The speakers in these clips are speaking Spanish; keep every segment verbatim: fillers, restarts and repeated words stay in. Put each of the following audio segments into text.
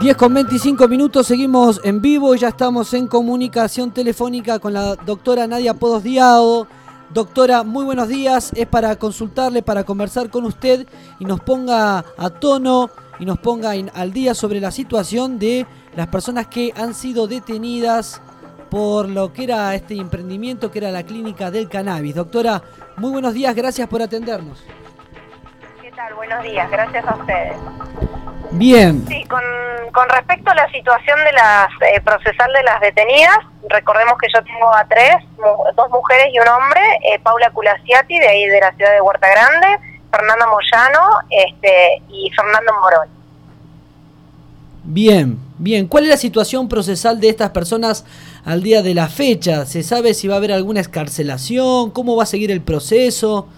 diez con veinticinco minutos, seguimos en vivo y ya estamos en comunicación telefónica con la doctora Nadia Podos Diao. Doctora, muy buenos días, es para consultarle, para conversar con usted y nos ponga a tono y nos ponga in, al día sobre la situación de las personas que han sido detenidas por lo que era este emprendimiento que era la clínica del cannabis. Doctora, muy buenos días, gracias por atendernos. ¿Qué tal? Buenos días, gracias a ustedes. Bien. Sí, con, con respecto a la situación de las eh, procesal de las detenidas, recordemos que yo tengo a tres, dos mujeres y un hombre, eh, Paula Culasiati, de ahí de la ciudad de Huerta Grande, Fernanda Moyano este, y Fernando Morón. Bien, bien. ¿Cuál es la situación procesal de estas personas al día de la fecha? ¿Se sabe si va a haber alguna excarcelación? ¿Cómo va a seguir el proceso?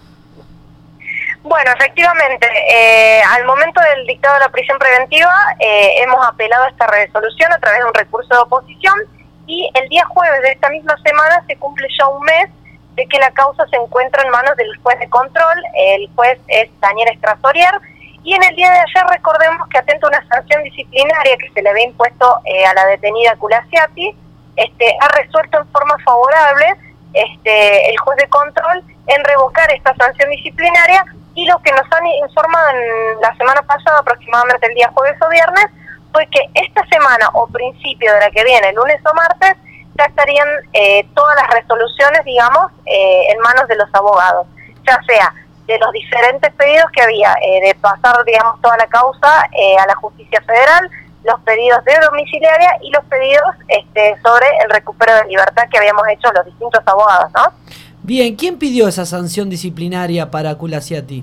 Bueno, efectivamente, eh, al momento del dictado de la prisión preventiva eh, hemos apelado a esta resolución a través de un recurso de oposición y el día jueves de esta misma semana se cumple ya un mes de que la causa se encuentra en manos del juez de control. El juez es Daniel Estrasorier y en el día de ayer recordemos que atenta a una sanción disciplinaria que se le había impuesto eh, a la detenida Culasiati, este, ha resuelto en forma favorable este, el juez de control en revocar esta sanción disciplinaria. Y lo que nos han informado en la semana pasada, aproximadamente el día jueves o viernes, fue que esta semana o principio de la que viene, lunes o martes, ya estarían eh, todas las resoluciones, digamos, eh, en manos de los abogados, ya sea de los diferentes pedidos que había eh, de pasar, digamos, toda la causa eh, a la justicia federal, los pedidos de domiciliaria y los pedidos este, sobre el recupero de libertad que habíamos hecho los distintos abogados, ¿no? Bien, ¿quién pidió esa sanción disciplinaria para Culasiati?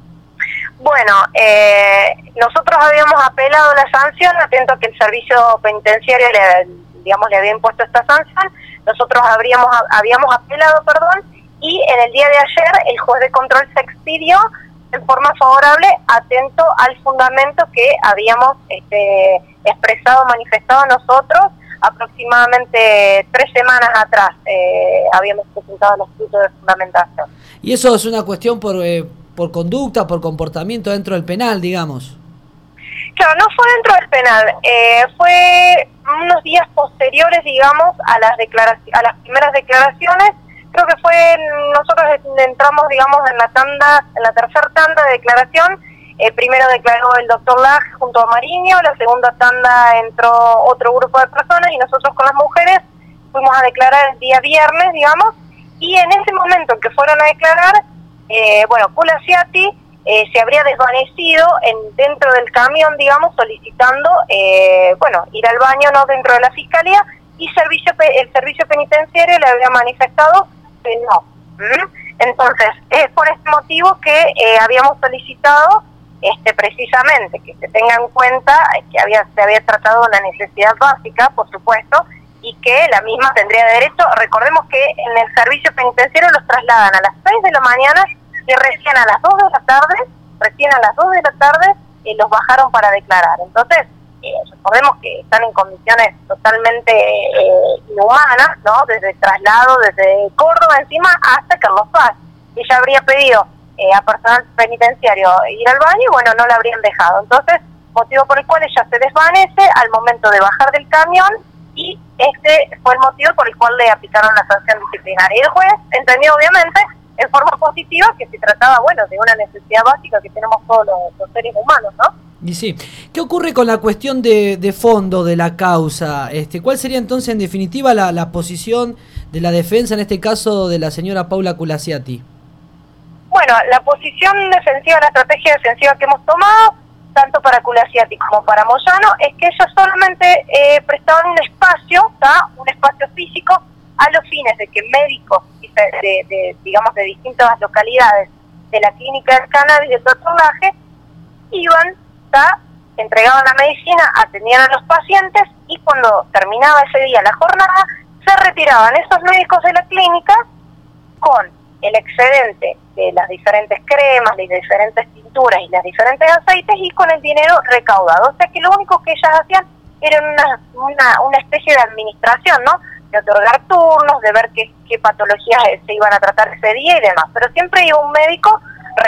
Bueno, eh, nosotros habíamos apelado la sanción, atento a que el servicio penitenciario le, digamos, le había impuesto esta sanción, nosotros habríamos, habíamos apelado, perdón, y en el día de ayer el juez de control se expidió en forma favorable, atento al fundamento que habíamos este, expresado, manifestado nosotros, aproximadamente tres semanas atrás eh, habíamos presentado el escrito de fundamentación. ¿Y eso es una cuestión por, eh, por conducta, por comportamiento dentro del penal, digamos? Claro, no fue dentro del penal, eh, fue unos días posteriores, digamos, a las declaraciones, a las primeras declaraciones. Creo que fue, nosotros entramos, digamos, en la tanda, en la tercera tanda de declaración. Eh, primero declaró el doctor Laj junto a Mariño, la segunda tanda entró otro grupo de personas y nosotros con las mujeres fuimos a declarar el día viernes, digamos, y en ese momento en que fueron a declarar, eh, bueno, Culasiati eh, se habría desvanecido en dentro del camión, digamos, solicitando, eh, bueno, ir al baño, no dentro de la fiscalía, y servicio el servicio penitenciario le había manifestado que no. ¿Mm? Entonces, es por este motivo que eh, habíamos solicitado Este, precisamente que se tenga en cuenta que había se había tratado de una necesidad básica, por supuesto, y que la misma tendría derecho. Recordemos que en el servicio penitenciario los trasladan a las seis de la mañana y recién a las dos de la tarde, recién a las dos de la tarde eh, los bajaron para declarar. Entonces, eh, recordemos que están en condiciones totalmente eh, inhumanas, ¿no? Desde el traslado, desde Córdoba encima hasta Carlos Paz. Ella habría pedido Eh, a personal penitenciario ir al baño y bueno, no la habrían dejado. Entonces, motivo por el cual ella se desvanece al momento de bajar del camión y este fue el motivo por el cual le aplicaron la sanción disciplinaria. Y el juez entendió obviamente en forma positiva que se trataba, bueno, de una necesidad básica que tenemos todos los, los seres humanos, ¿no? Y sí, ¿qué ocurre con la cuestión de, de fondo de la causa? Este, ¿Cuál sería entonces en definitiva la, la posición de la defensa, en este caso de la señora Paula Culasiati? Bueno, la posición defensiva, la estrategia defensiva que hemos tomado, tanto para Culasiati como para Moyano, es que ellos solamente eh, prestaban un espacio, ¿tá? un espacio físico, a los fines de que médicos de, de, de, digamos, de distintas localidades de la clínica del cannabis de personaje iban, ¿tá? entregaban la medicina, atendían a los pacientes y cuando terminaba ese día la jornada, se retiraban esos médicos de la clínica con el excedente de las diferentes cremas, las diferentes tinturas y las diferentes aceites y con el dinero recaudado. O sea que lo único que ellas hacían era una, una, una especie de administración, ¿no? De otorgar turnos, de ver qué, qué patologías se iban a tratar ese día y demás. Pero siempre iba un médico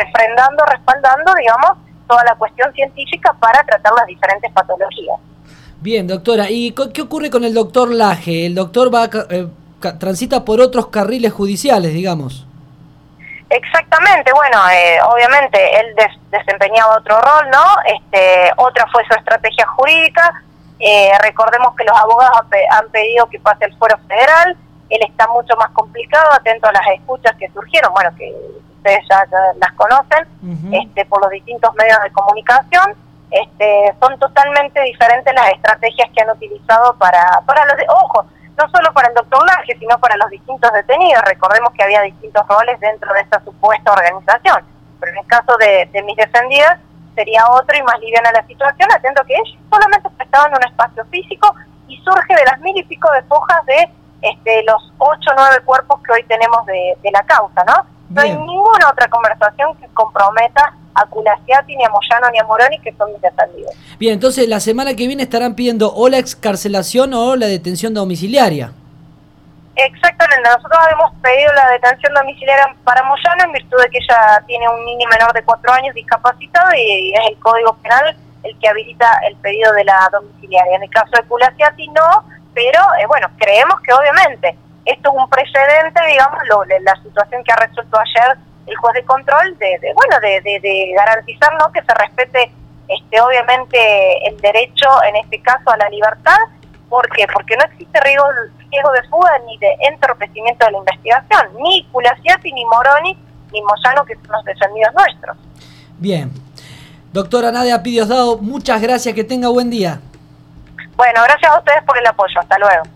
refrendando, respaldando, digamos, toda la cuestión científica para tratar las diferentes patologías. Bien, doctora, ¿y qué ocurre con el doctor Laje? El doctor va eh, transita por otros carriles judiciales, digamos. Exactamente, bueno, eh, obviamente él des desempeñaba otro rol, ¿no? Este, otra fue su estrategia jurídica. Eh, recordemos que los abogados han, pe han pedido que pase el fuero federal. Él está mucho más complicado, atento a las escuchas que surgieron, bueno, que ustedes ya, ya las conocen, uh-huh. este, por los distintos medios de comunicación. Este, son totalmente diferentes las estrategias que han utilizado para, para los, de, ojo, no solo para el doctor Laje, sino para los distintos detenidos. Recordemos que había distintos roles dentro de esta supuesta organización, pero en el caso de, de mis defendidas sería otro y más liviana la situación, atento que ellos solamente prestaban un espacio físico y surge de las mil y pico de fojas de este, los ocho o nueve cuerpos que hoy tenemos de, de la causa, ¿no? No Bien. Hay ninguna otra conversación que comprometa a Culacciati, ni a Moyano, ni a Moroni, que son mis defendidos. Bien, entonces la semana que viene estarán pidiendo o la excarcelación o la detención domiciliaria. Exactamente, nosotros hemos pedido la detención domiciliaria para Moyano en virtud de que ella tiene un niño menor de cuatro años discapacitado y es el Código Penal el que habilita el pedido de la domiciliaria. En el caso de Culacciati no, pero eh, bueno, creemos que obviamente esto es un precedente, digamos, lo, la situación que ha resuelto ayer el juez de control, de, de bueno, de, de, de garantizar, ¿no?, que se respete, este, obviamente, el derecho, en este caso, a la libertad. ¿Por qué? Porque no existe riesgo, riesgo de fuga ni de entorpecimiento de la investigación, ni Culacciati, ni Moroni, ni Moyano, que son los defendidos nuestros. Bien. Doctora Nadia P. Diosdado, muchas gracias, que tenga buen día. Bueno, gracias a ustedes por el apoyo. Hasta luego.